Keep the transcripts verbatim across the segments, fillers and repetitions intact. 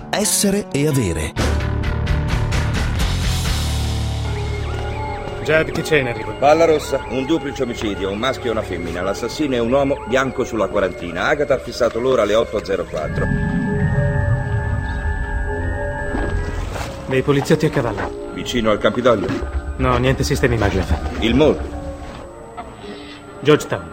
Essere e avere. Jed, che c'è in arrivo? Palla rossa, un duplice omicidio, un maschio e una femmina. L'assassino è un uomo bianco sulla quarantina. Agatha ha fissato l'ora alle otto e zero quattro. Dei poliziotti a cavallo. Vicino al Campidoglio? No, niente sistemi maglev. Il Mall? Georgetown.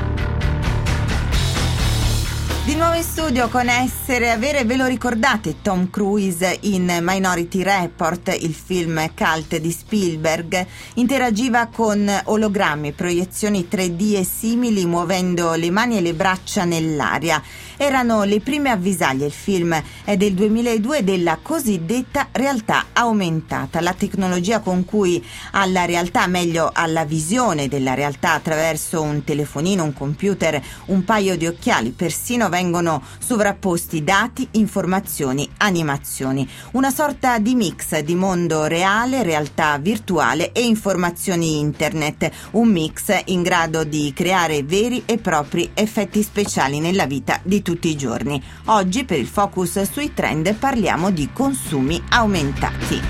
Di nuovo in studio con Essere e Avere, ve lo ricordate Tom Cruise in Minority Report, il film cult di Spielberg? Interagiva con ologrammi, proiezioni tre D e simili, muovendo le mani e le braccia nell'aria. Erano le prime avvisaglie. Il film è del duemiladue, della cosiddetta realtà aumentata, la tecnologia con cui alla realtà, meglio alla visione della realtà attraverso un telefonino, un computer, un paio di occhiali, persino vengono sovrapposti dati, informazioni, animazioni. Una sorta di mix di mondo reale, realtà virtuale e informazioni internet. Un mix in grado di creare veri e propri effetti speciali nella vita di tutti i giorni. Oggi, per il focus sui trend, parliamo di consumi aumentati.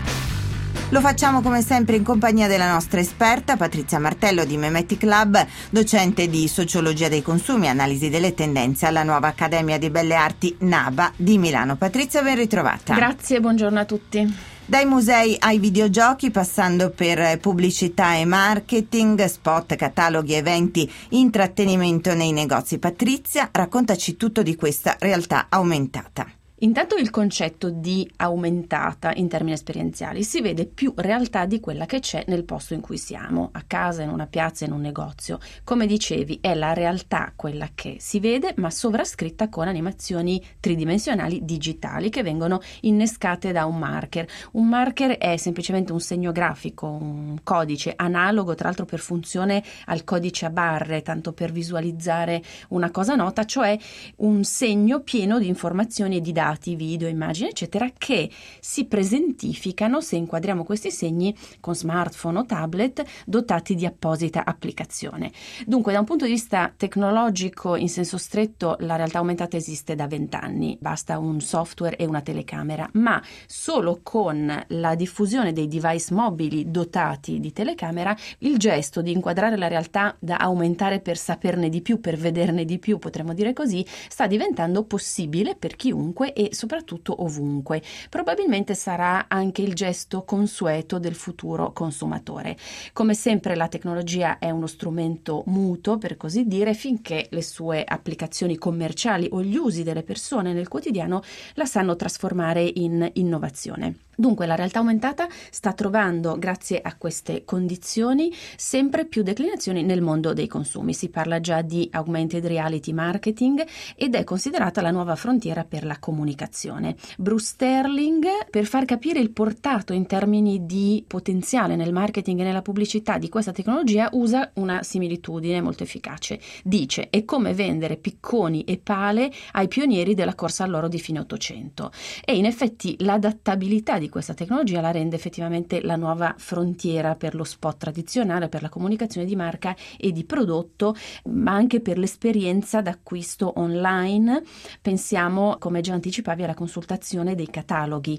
Lo facciamo come sempre in compagnia della nostra esperta Patrizia Martello di Memetic Lab, docente di sociologia dei consumi e analisi delle tendenze alla nuova Accademia di Belle Arti NABA di Milano. Patrizia, ben ritrovata. Grazie, buongiorno a tutti. Dai musei ai videogiochi, passando per pubblicità e marketing, spot, cataloghi, eventi, intrattenimento nei negozi. Patrizia, raccontaci tutto di questa realtà aumentata. Intanto il concetto di aumentata in termini esperienziali: si vede più realtà di quella che c'è nel posto in cui siamo, a casa, in una piazza, in un negozio. Come dicevi, è la realtà quella che si vede, ma sovrascritta con animazioni tridimensionali digitali che vengono innescate da un marker. Un marker è semplicemente un segno grafico, un codice analogo, tra l'altro per funzione al codice a barre, tanto per visualizzare una cosa nota, cioè un segno pieno di informazioni e di dati, video, immagini, eccetera, che si presentificano se inquadriamo questi segni con smartphone o tablet dotati di apposita applicazione. Dunque, da un punto di vista tecnologico in senso stretto, la realtà aumentata esiste da vent'anni, basta un software e una telecamera, ma solo con la diffusione dei device mobili dotati di telecamera, il gesto di inquadrare la realtà da aumentare per saperne di più, per vederne di più, potremmo dire così, sta diventando possibile per chiunque e soprattutto ovunque. Probabilmente sarà anche il gesto consueto del futuro consumatore. Come sempre la tecnologia è uno strumento muto, per così dire, finché le sue applicazioni commerciali o gli usi delle persone nel quotidiano la sanno trasformare in innovazione. Dunque la realtà aumentata sta trovando, grazie a queste condizioni, sempre più declinazioni nel mondo dei consumi. Si parla già di augmented reality marketing ed è considerata la nuova frontiera per la comunicazione. Bruce Sterling, per far capire il portato in termini di potenziale nel marketing e nella pubblicità di questa tecnologia, usa una similitudine molto efficace. Dice: è come vendere picconi e pale ai pionieri della corsa all'oro di fine Ottocento. E in effetti l'adattabilità di di questa tecnologia la rende effettivamente la nuova frontiera per lo spot tradizionale, per la comunicazione di marca e di prodotto, ma anche per l'esperienza d'acquisto online. Pensiamo, come già anticipavi, alla consultazione dei cataloghi.